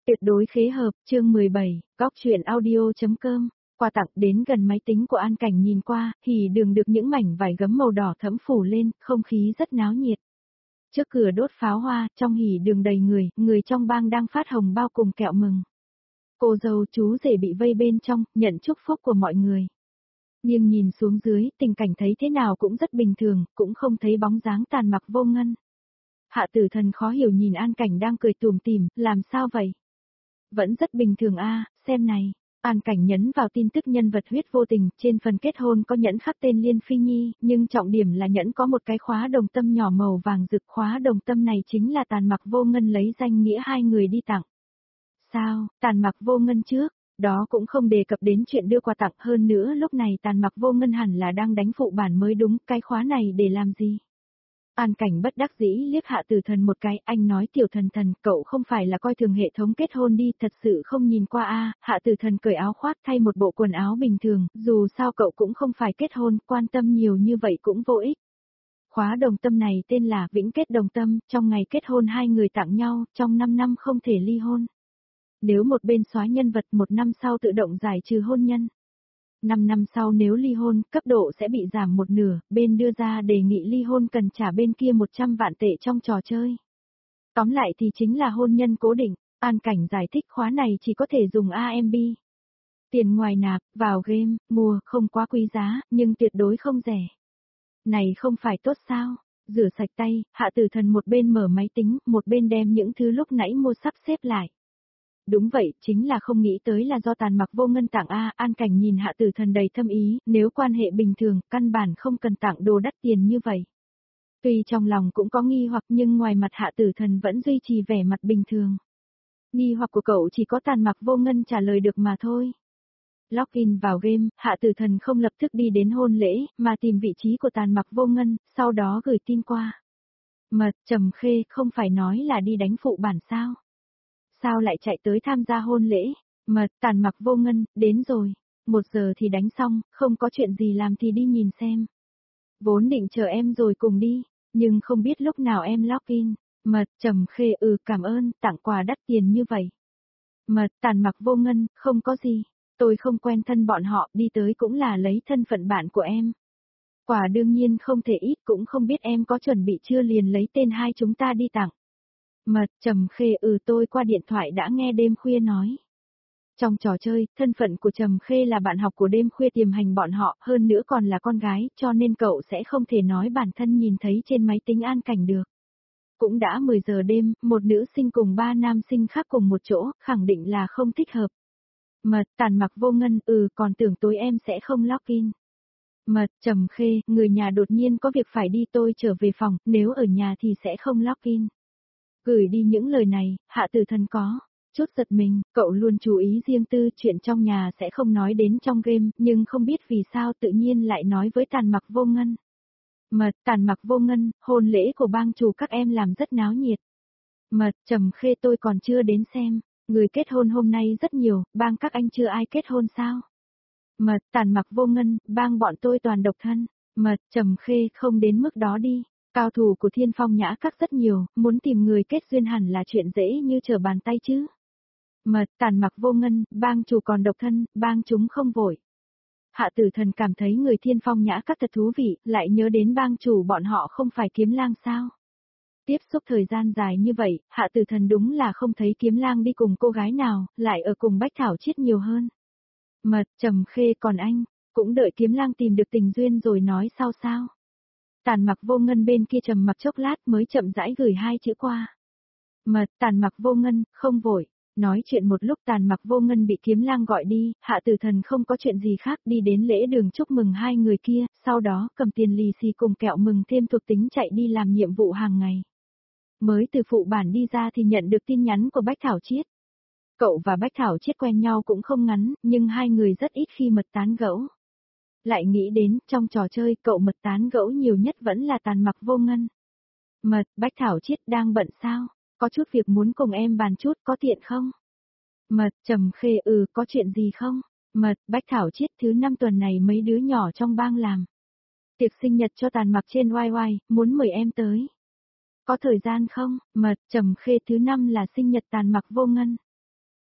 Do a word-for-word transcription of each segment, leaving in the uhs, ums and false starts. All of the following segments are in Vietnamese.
Tuyệt đối khế hợp, chương mười bảy, góc truyện audio.com, quà tặng đến gần máy tính của An Cảnh nhìn qua, thì đường được những mảnh vải gấm màu đỏ thẫm phủ lên, không khí rất náo nhiệt. Trước cửa đốt pháo hoa, trong hỉ đường đầy người, người trong bang đang phát hồng bao cùng kẹo mừng. Cô dâu chú rể bị vây bên trong, nhận chúc phúc của mọi người. Nhưng nhìn xuống dưới, tình cảnh thấy thế nào cũng rất bình thường, cũng không thấy bóng dáng Tàn Mặc Vô Ngân. Hạ Tử Thần khó hiểu nhìn An Cảnh đang cười tủm tỉm, làm sao vậy? Vẫn rất bình thường a, xem này. An Cảnh nhấn vào tin tức nhân vật huyết vô tình, trên phần kết hôn có nhẫn khắc tên Liên Phi Nhi, nhưng trọng điểm là nhẫn có một cái khóa đồng tâm nhỏ màu vàng rực, khóa đồng tâm này chính là Tàn Mặc Vô Ngân lấy danh nghĩa hai người đi tặng. Sao, Tàn Mặc Vô Ngân trước, đó cũng không đề cập đến chuyện đưa quà tặng, hơn nữa lúc này Tàn Mặc Vô Ngân hẳn là đang đánh phụ bản mới đúng, cái khóa này để làm gì? An Cảnh bất đắc dĩ liếc Hạ Tử Thần một cái, anh nói Tiểu Thần Thần, cậu không phải là coi thường hệ thống kết hôn đi, thật sự không nhìn qua a. Hạ Tử Thần cởi áo khoác thay một bộ quần áo bình thường, dù sao cậu cũng không phải kết hôn, quan tâm nhiều như vậy cũng vô ích. Khóa đồng tâm này tên là Vĩnh Kết Đồng Tâm, trong ngày kết hôn hai người tặng nhau, trong năm năm không thể ly hôn. Nếu một bên xóa nhân vật, một năm sau tự động giải trừ hôn nhân. Năm năm sau nếu ly hôn, cấp độ sẽ bị giảm một nửa, bên đưa ra đề nghị ly hôn cần trả bên kia một trăm vạn tệ trong trò chơi. Tóm lại thì chính là hôn nhân cố định, An Cảnh giải thích khóa này chỉ có thể dùng a em bê. Tiền ngoài nạp, vào game, mua, không quá quý giá, nhưng tuyệt đối không rẻ. Này không phải tốt sao? Rửa sạch tay, Hạ Tử Thần một bên mở máy tính, một bên đem những thứ lúc nãy mua sắp xếp lại. Đúng vậy, chính là không nghĩ tới là do Tàn Mặc Vô Ngân tặng a. An Cảnh nhìn Hạ Tử Thần đầy thâm ý, nếu quan hệ bình thường, căn bản không cần tặng đồ đắt tiền như vậy. Tuy trong lòng cũng có nghi hoặc nhưng ngoài mặt Hạ Tử Thần vẫn duy trì vẻ mặt bình thường. Nghi hoặc của cậu chỉ có Tàn Mặc Vô Ngân trả lời được mà thôi. Login vào game, Hạ Tử Thần không lập tức đi đến hôn lễ, mà tìm vị trí của Tàn Mặc Vô Ngân, sau đó gửi tin qua. Mật, Trầm Khê, không phải nói là đi đánh phụ bản sao? Sao lại chạy tới tham gia hôn lễ? Mật, Tàn Mặc Vô Ngân, đến rồi. Một giờ thì đánh xong, không có chuyện gì làm thì đi nhìn xem. Vốn định chờ em rồi cùng đi, nhưng không biết lúc nào em login. Mật, Trầm Khê, ừ cảm ơn, tặng quà đắt tiền như vậy. Mật, Tàn Mặc Vô Ngân, không có gì. Tôi không quen thân bọn họ, đi tới cũng là lấy thân phận bạn của em. Quà đương nhiên không thể ít, cũng không biết em có chuẩn bị chưa, liền lấy tên hai chúng ta đi tặng. Mật, Trầm Khê, ừ tôi qua điện thoại đã nghe đêm khuya nói. Trong trò chơi, thân phận của Trầm Khê là bạn học của đêm khuya tiềm hành bọn họ, hơn nữa còn là con gái, cho nên cậu sẽ không thể nói bản thân nhìn thấy trên máy tính An Cảnh được. Cũng đã mười giờ đêm, một nữ sinh cùng ba nam sinh khác cùng một chỗ, khẳng định là không thích hợp. Mật, Tàn Mặc Vô Ngân, ừ còn tưởng tối em sẽ không login. Mật, Trầm Khê, người nhà đột nhiên có việc phải đi, tôi trở về phòng, nếu ở nhà thì sẽ không login. Gửi đi những lời này, Hạ Tử Thần có chút giật mình, cậu luôn chú ý riêng tư, chuyện trong nhà sẽ không nói đến trong game, nhưng không biết vì sao tự nhiên lại nói với Tàn Mặc Vô Ngân. Mật, Tàn Mặc Vô Ngân, hôn lễ của bang chủ các em làm rất náo nhiệt. Mật, Trầm Khê, tôi còn chưa đến xem, người kết hôn hôm nay rất nhiều, bang các anh chưa ai kết hôn sao? Mật, Tàn Mặc Vô Ngân, bang bọn tôi toàn độc thân. Mật, Trầm Khê, không đến mức đó đi. Cao thủ của Thiên Phong Nhã Các rất nhiều, muốn tìm người kết duyên hẳn là chuyện dễ như trở bàn tay chứ. Mật, Tàn Mặc Vô Ngân, bang chủ còn độc thân, bang chúng không vội. Hạ Tử Thần cảm thấy người Thiên Phong Nhã Các thật thú vị, lại nhớ đến bang chủ bọn họ không phải Kiếm Lang sao. Tiếp xúc thời gian dài như vậy, Hạ Tử Thần đúng là không thấy Kiếm Lang đi cùng cô gái nào, lại ở cùng Bách Thảo Chiết nhiều hơn. Mật, Trầm Khê, còn anh, cũng đợi Kiếm Lang tìm được tình duyên rồi nói sau sao. Tàn Mặc Vô Ngân bên kia trầm mặc chốc lát mới chậm rãi gửi hai chữ qua. Mật, Tàn Mặc Vô Ngân, không vội. Nói chuyện một lúc Tàn Mặc Vô Ngân bị Kiếm Lang gọi đi, Hạ Tử Thần không có chuyện gì khác đi đến lễ đường chúc mừng hai người kia, sau đó cầm tiền lì xì cùng kẹo mừng thêm thuộc tính chạy đi làm nhiệm vụ hàng ngày. Mới từ phụ bản đi ra thì nhận được tin nhắn của Bách Thảo Chiết. Cậu và Bách Thảo Chiết quen nhau cũng không ngắn, nhưng hai người rất ít khi mật tán gẫu. Lại nghĩ đến, trong trò chơi, cậu mật tán gẫu nhiều nhất vẫn là Tàn Mặc Vô Ngân. Mật, Bách Thảo Chiết đang bận sao? Có chút việc muốn cùng em bàn chút, có tiện không? Mật, Trầm Khê, ừ, có chuyện gì không? Mật, Bách Thảo Chiết, thứ năm tuần này mấy đứa nhỏ trong bang làm tiệc sinh nhật cho Tàn Mặc trên oai oai, muốn mời em tới. Có thời gian không? Mật, Trầm Khê, thứ năm là sinh nhật Tàn Mặc Vô Ngân.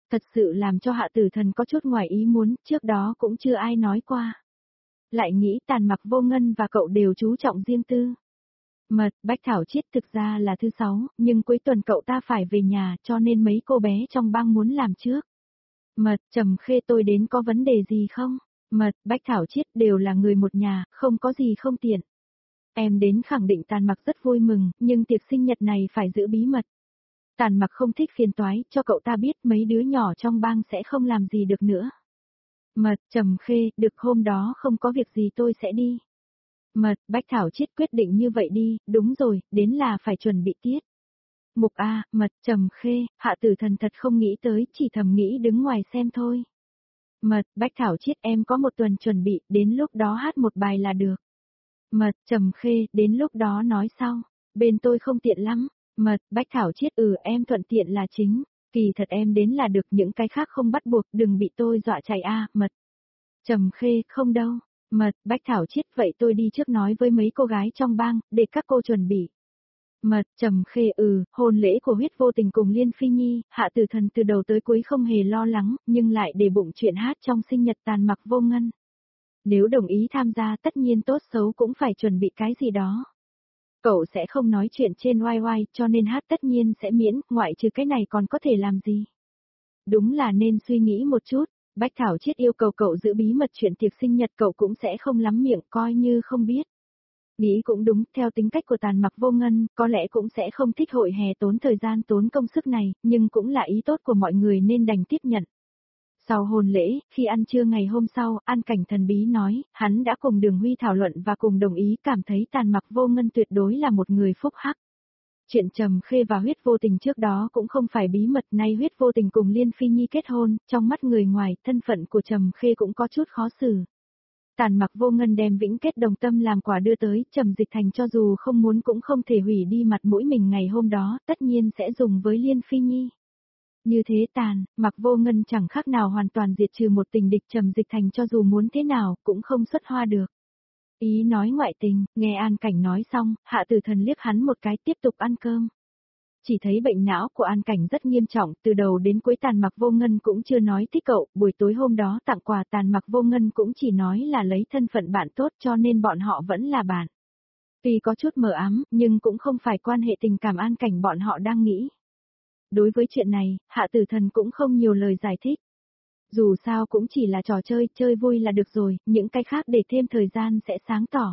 Thật sự làm cho Hạ Tử Thần có chút ngoài ý muốn, trước đó cũng chưa ai nói qua. Lại nghĩ Tàn Mặc Vô Ngân và cậu đều chú trọng riêng tư. Mật, Bách Thảo Chiết thực ra là thứ sáu, nhưng cuối tuần cậu ta phải về nhà cho nên mấy cô bé trong bang muốn làm trước. Mật, Trầm Khê tôi đến có vấn đề gì không? Mật, Bách Thảo Chiết đều là người một nhà, không có gì không tiện. Em đến khẳng định Tàn Mặc rất vui mừng, nhưng tiệc sinh nhật này phải giữ bí mật. Tàn Mặc không thích phiền toái, cho cậu ta biết mấy đứa nhỏ trong bang sẽ không làm gì được nữa. Mật, Trầm Khê, được hôm đó không có việc gì tôi sẽ đi. Mật, Bách Thảo Chiết quyết định như vậy đi, đúng rồi, đến là phải chuẩn bị tiết. Mục A, Mật, Trầm Khê, Hạ Tử Thần thật không nghĩ tới, chỉ thầm nghĩ đứng ngoài xem thôi. Mật, Bách Thảo Chiết em có một tuần chuẩn bị, đến lúc đó hát một bài là được. Mật, Trầm Khê, đến lúc đó nói sau, bên tôi không tiện lắm. Mật, Bách Thảo Chiết ừ em thuận tiện là chính, kỳ thật em đến là được những cái khác không bắt buộc, đừng bị tôi dọa chạy a. Mật, Trầm Khê, không đâu. Mật, Bách Thảo Chiết vậy tôi đi trước nói với mấy cô gái trong bang, để các cô chuẩn bị. Mật, Trầm Khê ừ, hôn lễ của Huyết Vô Tình cùng Liên Phi Nhi, Hạ Tử Thần từ đầu tới cuối không hề lo lắng, nhưng lại để bụng chuyện hát trong sinh nhật Tàn Mặc Vô Ngân. Nếu đồng ý tham gia tất nhiên tốt xấu cũng phải chuẩn bị cái gì đó. Cậu sẽ không nói chuyện trên oai oai, cho nên hát tất nhiên sẽ miễn, ngoại trừ cái này còn có thể làm gì. Đúng là nên suy nghĩ một chút, Bách Thảo Chiết yêu cầu cậu giữ bí mật chuyện tiệc sinh nhật cậu cũng sẽ không lắm miệng, coi như không biết. Nghĩ cũng đúng, theo tính cách của Tàn Mặc Vô Ngân, có lẽ cũng sẽ không thích hội hè tốn thời gian tốn công sức này, nhưng cũng là ý tốt của mọi người nên đành tiếp nhận. Sau hôn lễ, khi ăn trưa ngày hôm sau, An Cảnh thần bí nói, hắn đã cùng Đường Huy thảo luận và cùng đồng ý cảm thấy Tàn Mặc Vô Ngân tuyệt đối là một người phúc hắc. Chuyện Trầm Khê và Huyết Vô Tình trước đó cũng không phải bí mật, nay Huyết Vô Tình cùng Liên Phi Nhi kết hôn, trong mắt người ngoài, thân phận của Trầm Khê cũng có chút khó xử. Tàn Mặc Vô Ngân đem Vĩnh Kết Đồng Tâm làm quà đưa tới, Trầm Dịch Thành cho dù không muốn cũng không thể hủy đi mặt mũi mình ngày hôm đó, tất nhiên sẽ dùng với Liên Phi Nhi. Như thế Tàn, Mặc Vô Ngân chẳng khác nào hoàn toàn diệt trừ một tình địch, Trầm Dịch Thành cho dù muốn thế nào, cũng không xuất hoa được. Ý nói ngoại tình, nghe An Cảnh nói xong, Hạ Tử Thần liếc hắn một cái tiếp tục ăn cơm. Chỉ thấy bệnh não của An Cảnh rất nghiêm trọng, từ đầu đến cuối Tàn Mặc Vô Ngân cũng chưa nói thích cậu, buổi tối hôm đó tặng quà Tàn Mặc Vô Ngân cũng chỉ nói là lấy thân phận bạn tốt cho nên bọn họ vẫn là bạn. Tuy có chút mờ ám, nhưng cũng không phải quan hệ tình cảm An Cảnh bọn họ đang nghĩ. Đối với chuyện này, Hạ Tử Thần cũng không nhiều lời giải thích. Dù sao cũng chỉ là trò chơi, chơi vui là được rồi, những cái khác để thêm thời gian sẽ sáng tỏ.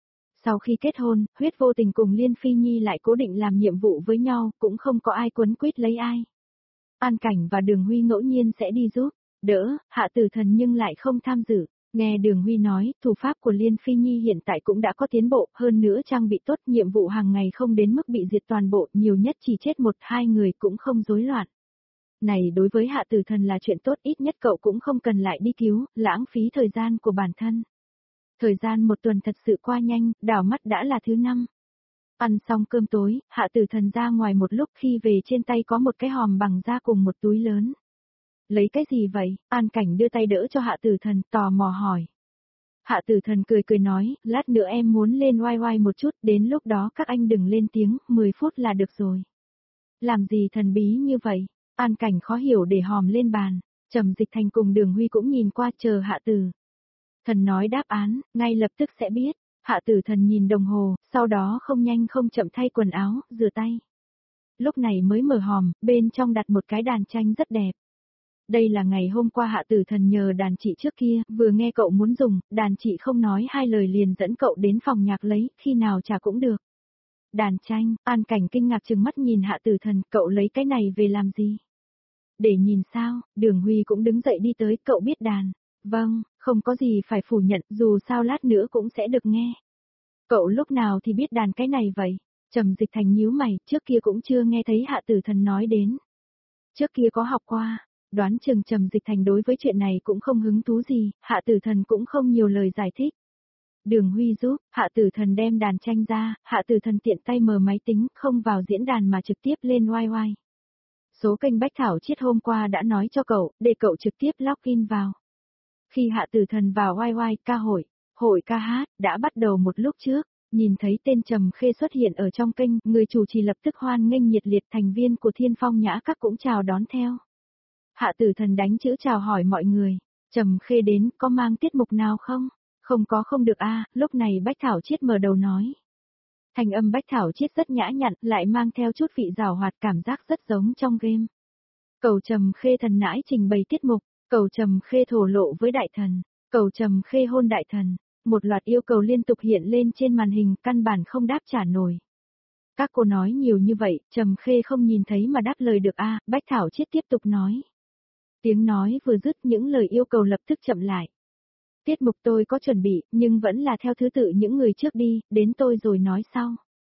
Sau khi kết hôn, Huyết Vô Tình cùng Liên Phi Nhi lại cố định làm nhiệm vụ với nhau, cũng không có ai quấn quýt lấy ai. An Cảnh và Đường Huy ngẫu nhiên sẽ đi giúp, đỡ, Hạ Tử Thần nhưng lại không tham dự. Nghe Đường Huy nói, thủ pháp của Liên Phi Nhi hiện tại cũng đã có tiến bộ, hơn nữa trang bị tốt, nhiệm vụ hàng ngày không đến mức bị diệt toàn bộ, nhiều nhất chỉ chết một hai người cũng không rối loạn. Này đối với Hạ Tử Thần là chuyện tốt, ít nhất cậu cũng không cần lại đi cứu, lãng phí thời gian của bản thân. Thời gian một tuần thật sự qua nhanh, đảo mắt đã là thứ năm. Ăn xong cơm tối, Hạ Tử Thần ra ngoài một lúc, khi về trên tay có một cái hòm bằng da cùng một túi lớn. Lấy cái gì vậy? An Cảnh đưa tay đỡ cho Hạ Tử Thần, tò mò hỏi. Hạ Tử Thần cười cười nói, lát nữa em muốn lên oai oai một chút, đến lúc đó các anh đừng lên tiếng, mười phút là được rồi. Làm gì thần bí như vậy? An Cảnh khó hiểu để hòm lên bàn. Trầm Dịch Thành cùng Đường Huy cũng nhìn qua chờ Hạ Tử Thần nói đáp án, ngay lập tức sẽ biết. Hạ Tử Thần nhìn đồng hồ, sau đó không nhanh không chậm thay quần áo, rửa tay. Lúc này mới mở hòm, bên trong đặt một cái đàn tranh rất đẹp. Đây là ngày hôm qua Hạ Tử Thần nhờ đàn chị trước kia, vừa nghe cậu muốn dùng, đàn chị không nói hai lời liền dẫn cậu đến phòng nhạc lấy, khi nào trả cũng được. Đàn tranh, An Cảnh kinh ngạc trừng mắt nhìn Hạ Tử Thần, cậu lấy cái này về làm gì? Để nhìn sao, Đường Huy cũng đứng dậy đi tới, cậu biết đàn. Vâng, không có gì phải phủ nhận, dù sao lát nữa cũng sẽ được nghe. Cậu lúc nào thì biết đàn cái này vậy? Trầm Dịch Thành nhíu mày, trước kia cũng chưa nghe thấy Hạ Tử Thần nói đến. Trước kia có học qua, đoán chừng Trầm Dịch Thành đối với chuyện này cũng không hứng thú gì, Hạ Tử Thần cũng không nhiều lời giải thích. Đường Huy giúp, Hạ Tử Thần đem đàn tranh ra, Hạ Tử Thần tiện tay mở máy tính, không vào diễn đàn mà trực tiếp lên oai oai. Số kênh Bách Thảo Chiết hôm qua đã nói cho cậu, để cậu trực tiếp login vào. Khi Hạ Tử Thần vào oai oai ca hội, hội ca hát, đã bắt đầu một lúc trước, nhìn thấy tên Trầm Khê xuất hiện ở trong kênh, người chủ trì lập tức hoan nghênh nhiệt liệt, thành viên của Thiên Phong Nhã Các cũng chào đón theo. Hạ Tử Thần đánh chữ chào hỏi mọi người. Trầm Khê đến, có mang tiết mục nào không? Không có không được a, lúc này Bách Thảo Chiết mở đầu nói. Thanh âm Bách Thảo Chiết rất nhã nhặn, lại mang theo chút vị giảo hoạt, cảm giác rất giống trong game. Cầu Trầm Khê thần nãi trình bày tiết mục, cầu Trầm Khê thổ lộ với đại thần, cầu Trầm Khê hôn đại thần, một loạt yêu cầu liên tục hiện lên trên màn hình, căn bản không đáp trả nổi. Các cô nói nhiều như vậy, Trầm Khê không nhìn thấy mà đáp lời được a, Bách Thảo Chiết tiếp tục nói. Tiếng nói vừa dứt, những lời yêu cầu lập tức chậm lại. Tiết mục tôi có chuẩn bị, nhưng vẫn là theo thứ tự những người trước đi, đến tôi rồi nói sau.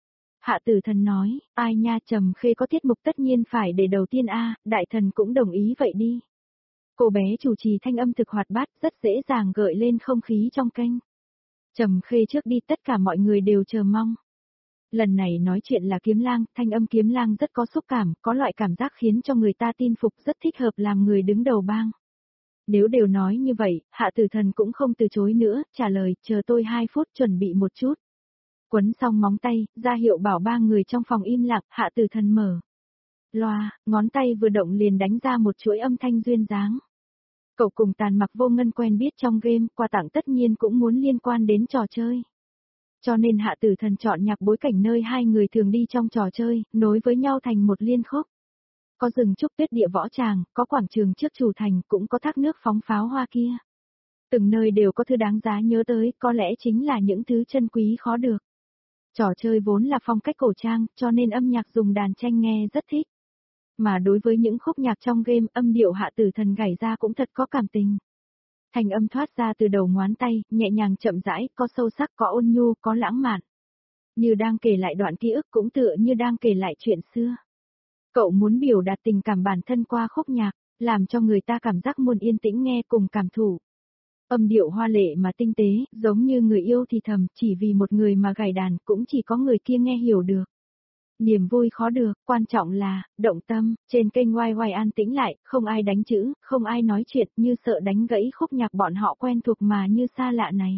Hạ Tử Thần nói, ai nha, Trầm Khê có tiết mục tất nhiên phải để đầu tiên a, đại thần cũng đồng ý vậy đi. Cô bé chủ trì thanh âm thực hoạt bát, rất dễ dàng gợi lên không khí trong kênh. Trầm Khê trước đi, tất cả mọi người đều chờ mong. Lần này nói chuyện là Kiếm Lang, thanh âm Kiếm Lang rất có xúc cảm, có loại cảm giác khiến cho người ta tin phục, rất thích hợp làm người đứng đầu bang. Nếu đều nói như vậy, Hạ Tử Thần cũng không từ chối nữa, trả lời, chờ tôi hai phút chuẩn bị một chút. Quấn xong móng tay, ra hiệu bảo ba người trong phòng im lặng, Hạ Tử Thần mở loa, ngón tay vừa động liền đánh ra một chuỗi âm thanh duyên dáng. Cậu cùng Tàn Mặc Vô Ngân quen biết trong game, quà tặng tất nhiên cũng muốn liên quan đến trò chơi. Cho nên Hạ Tử Thần chọn nhạc bối cảnh nơi hai người thường đi trong trò chơi, nối với nhau thành một liên khúc. Có rừng trúc tuyết địa võ tràng, có quảng trường trước chủ thành, cũng có thác nước phóng pháo hoa kia. Từng nơi đều có thứ đáng giá nhớ tới, có lẽ chính là những thứ chân quý khó được. Trò chơi vốn là phong cách cổ trang, cho nên âm nhạc dùng đàn tranh nghe rất thích. Mà đối với những khúc nhạc trong game, âm điệu Hạ Tử Thần gảy ra cũng thật có cảm tình. Thành âm thoát ra từ đầu ngón tay, nhẹ nhàng chậm rãi, có sâu sắc, có ôn nhu, có lãng mạn. Như đang kể lại đoạn ký ức, cũng tựa như đang kể lại chuyện xưa. Cậu muốn biểu đạt tình cảm bản thân qua khúc nhạc, làm cho người ta cảm giác muốn yên tĩnh nghe cùng cảm thụ. Âm điệu hoa lệ mà tinh tế, giống như người yêu thì thầm, chỉ vì một người mà gảy đàn, cũng chỉ có người kia nghe hiểu được. Niềm vui khó được, quan trọng là, động tâm, trên kênh oai oai an tĩnh lại, không ai đánh chữ, không ai nói chuyện, như sợ đánh gãy khúc nhạc bọn họ quen thuộc mà như xa lạ này.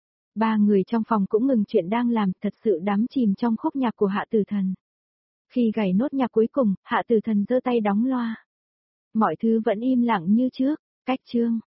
Ba người trong phòng cũng ngừng chuyện đang làm, thật sự đắm chìm trong khúc nhạc của Hạ Tử Thần. Khi gảy nốt nhạc cuối cùng, Hạ Tử Thần giơ tay đóng loa. Mọi thứ vẫn im lặng như trước, cách chương.